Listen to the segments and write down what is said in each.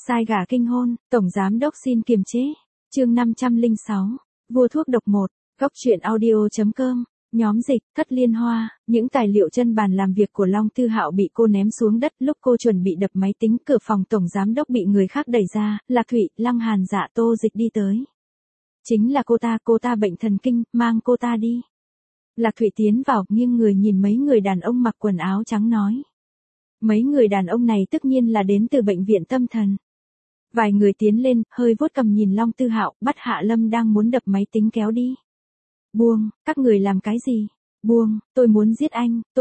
Sai gà kinh hôn, Tổng Giám Đốc xin kiềm chế. Chương 506. Vua thuốc độc 1. Góc truyện audio.com. Nhóm dịch, Thất Liên Hoa. Những tài liệu chân bàn làm việc của Long Tư Hạo bị cô ném xuống đất lúc cô chuẩn bị đập máy tính. Cửa phòng Tổng Giám Đốc bị người khác đẩy ra. Lạc Thụy, Lăng Hàn Dạ, Tô Dịch đi tới. Chính là cô ta bệnh thần kinh, mang cô ta đi. Lạc Thụy tiến vào, nghiêng người nhìn mấy người đàn ông mặc quần áo trắng nói. Mấy người đàn ông này tất nhiên là đến từ bệnh viện tâm thần. Vài người tiến lên, hơi vuốt cầm nhìn Long Tư Hạo, bắt Hạ Lâm đang muốn đập máy tính kéo đi. Buông, các người làm cái gì? Buông, tôi muốn giết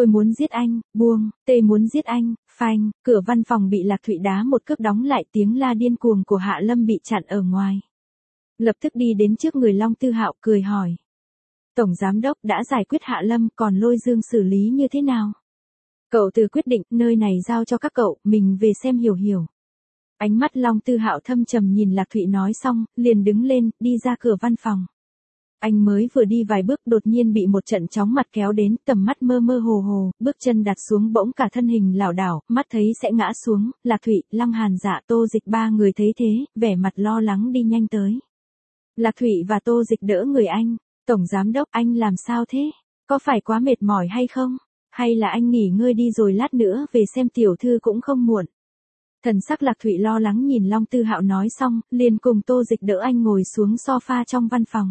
anh, buông, tê muốn giết anh, phanh, cửa văn phòng bị Lạc Thụy đá một cước đóng lại, tiếng la điên cuồng của Hạ Lâm bị chặn ở ngoài. Lập tức đi đến trước người Long Tư Hạo cười hỏi. Tổng Giám Đốc đã giải quyết Hạ Lâm, còn Lôi Dương xử lý như thế nào? Cậu tự quyết định, nơi này giao cho các cậu, mình về xem hiểu. Ánh mắt Long Tư Hạo thâm trầm nhìn Lạc Thụy nói xong, liền đứng lên, đi ra cửa văn phòng. Anh mới vừa đi vài bước đột nhiên bị một trận chóng mặt kéo đến, tầm mắt mơ mơ hồ, bước chân đặt xuống bỗng cả thân hình lảo đảo, mắt thấy sẽ ngã xuống. Lạc Thụy, Lăng Hàn Dạ, Tô Dịch ba người thấy thế, vẻ mặt lo lắng đi nhanh tới. Lạc Thụy và Tô Dịch đỡ người anh. Tổng Giám Đốc, anh làm sao thế? Có phải quá mệt mỏi hay không? Hay là anh nghỉ ngơi đi rồi lát nữa về xem tiểu thư cũng không muộn. Thần sắc Lạc Thụy lo lắng nhìn Long Tư Hạo nói xong, liền cùng Tô Dịch đỡ anh ngồi xuống sofa trong văn phòng.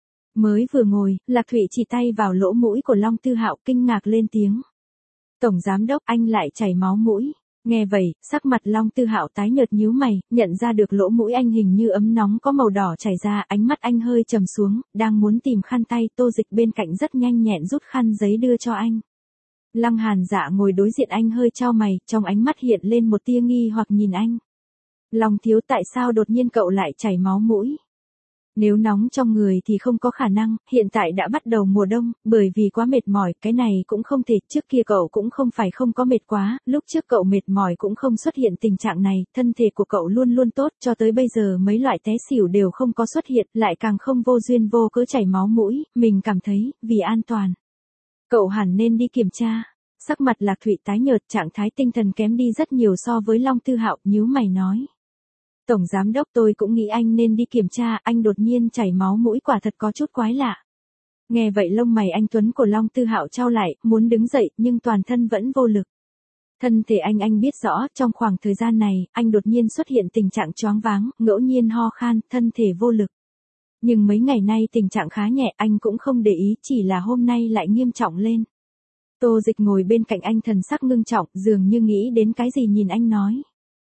Mới vừa ngồi, Lạc Thụy chỉ tay vào lỗ mũi của Long Tư Hạo, kinh ngạc lên tiếng. Tổng Giám Đốc, anh lại chảy máu mũi. Nghe vậy, sắc mặt Long Tư Hạo tái nhợt nhíu mày, nhận ra được lỗ mũi anh hình như ấm nóng có màu đỏ chảy ra, ánh mắt anh hơi trầm xuống, đang muốn tìm khăn tay. Tô Dịch bên cạnh rất nhanh nhẹn rút khăn giấy đưa cho anh. Lăng Hàn Dạ ngồi đối diện anh hơi chau mày, trong ánh mắt hiện lên một tia nghi hoặc nhìn anh. Long thiếu, tại sao đột nhiên cậu lại chảy máu mũi? Nếu nóng trong người thì không có khả năng, hiện tại đã bắt đầu mùa đông, bởi vì quá mệt mỏi, cái này cũng không thể. Trước kia cậu cũng không phải không có mệt quá, lúc trước cậu mệt mỏi cũng không xuất hiện tình trạng này, thân thể của cậu luôn luôn tốt, cho tới bây giờ mấy loại té xỉu đều không có xuất hiện, lại càng không vô duyên vô cớ chảy máu mũi, mình cảm thấy, vì an toàn. Cậu hẳn nên đi kiểm tra. Sắc mặt Lạc Thụy tái nhợt, trạng thái tinh thần kém đi rất nhiều so với Long Tư Hạo, nhíu mày nói. Tổng Giám Đốc, tôi cũng nghĩ anh nên đi kiểm tra, anh đột nhiên chảy máu mũi quả thật có chút quái lạ. Nghe vậy lông mày anh tuấn của Long Tư Hạo chau lại, muốn đứng dậy, nhưng toàn thân vẫn vô lực. Thân thể anh biết rõ, trong khoảng thời gian này, anh đột nhiên xuất hiện tình trạng choáng váng, ngẫu nhiên ho khan, thân thể vô lực. Nhưng mấy ngày nay tình trạng khá nhẹ, anh cũng không để ý, chỉ là hôm nay lại nghiêm trọng lên. Tô Dịch ngồi bên cạnh anh thần sắc ngưng trọng, dường như nghĩ đến cái gì nhìn anh nói.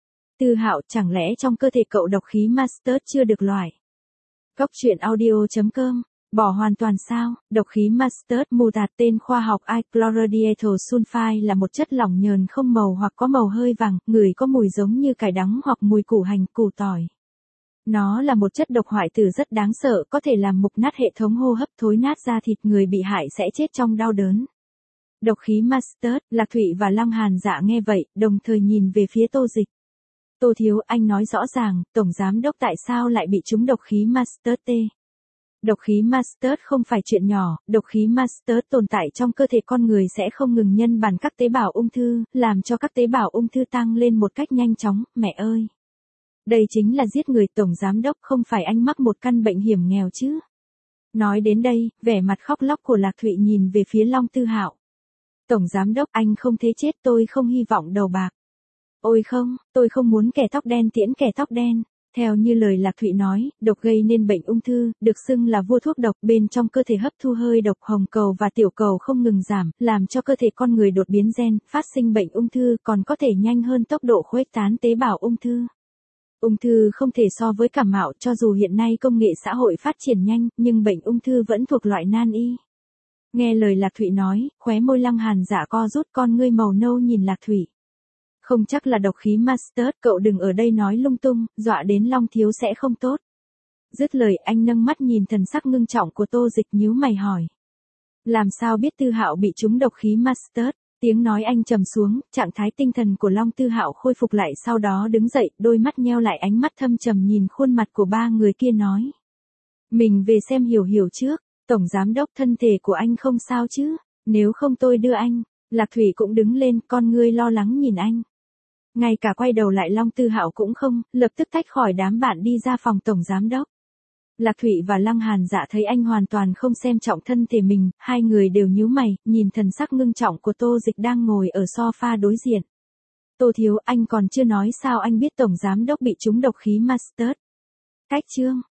Tư Hạo, chẳng lẽ trong cơ thể cậu độc khí Master chưa được loại? Góc truyện audio.com. Bỏ hoàn toàn sao? Độc khí Master, mù tạt tên khoa học Ichlorodiethyl sulfide là một chất lỏng nhờn không màu hoặc có màu hơi vàng, ngửi có mùi giống như cải đắng hoặc mùi củ hành, củ tỏi. Nó là một chất độc hoại tử rất đáng sợ, có thể làm mục nát hệ thống hô hấp, thối nát da thịt, người bị hại sẽ chết trong đau đớn. Độc khí Master, Lạc Thụy và Lăng Hàn Dạ nghe vậy, đồng thời nhìn về phía Tô Dịch. Tô thiếu, anh nói rõ ràng, Tổng Giám Đốc tại sao lại bị trúng độc khí Master T? Độc khí Master không phải chuyện nhỏ, độc khí Master tồn tại trong cơ thể con người sẽ không ngừng nhân bản các tế bào ung thư, làm cho các tế bào ung thư tăng lên một cách nhanh chóng, mẹ ơi. Đây chính là giết người. Tổng Giám Đốc, không phải anh mắc một căn bệnh hiểm nghèo chứ? Nói đến đây, vẻ mặt khóc lóc của Lạc Thụy nhìn về phía Long Tư Hạo. Tổng Giám Đốc, anh không thế chết, tôi không hy vọng đầu bạc. Ôi không, tôi không muốn kẻ tóc đen tiễn kẻ tóc đen. Theo như lời Lạc Thụy nói, độc gây nên bệnh ung thư, được xưng là vua thuốc độc, bên trong cơ thể hấp thu hơi độc, hồng cầu và tiểu cầu không ngừng giảm, làm cho cơ thể con người đột biến gen, phát sinh bệnh ung thư, còn có thể nhanh hơn tốc độ khuếch tán tế bào ung thư. Ung thư không thể so với cảm mạo, cho dù hiện nay công nghệ xã hội phát triển nhanh, nhưng bệnh ung thư vẫn thuộc loại nan y. Nghe lời Lạc Thụy nói, khóe môi Lăng Hàn Dạ co rút, con ngươi màu nâu nhìn Lạc Thụy. Không chắc là độc khí Master, cậu đừng ở đây nói lung tung, dọa đến Long thiếu sẽ không tốt. Dứt lời anh nâng mắt nhìn thần sắc ngưng trọng của Tô Dịch, nhíu mày hỏi. Làm sao biết Tư Hạo bị trúng độc khí Master? Tiếng nói anh trầm xuống, trạng thái tinh thần của Long Tư Hạo khôi phục lại, sau đó đứng dậy, đôi mắt nheo lại, ánh mắt thâm trầm nhìn khuôn mặt của ba người kia nói. Mình về xem hiểu trước. Tổng Giám Đốc, thân thể của anh không sao chứ? Nếu không tôi đưa anh. Lạc Thụy cũng đứng lên, con ngươi lo lắng nhìn anh. Ngay cả quay đầu lại Long Tư Hạo cũng không, lập tức tách khỏi đám bạn đi ra phòng tổng giám đốc. Lạc Thụy và Lăng Hàn Dạ thấy anh hoàn toàn không xem trọng thân thể mình, hai người đều nhíu mày, nhìn thần sắc ngưng trọng của Tô Dịch đang ngồi ở sofa đối diện. Tô thiếu, anh còn chưa nói sao anh biết tổng giám đốc bị trúng độc khí Mustard. Cách chương.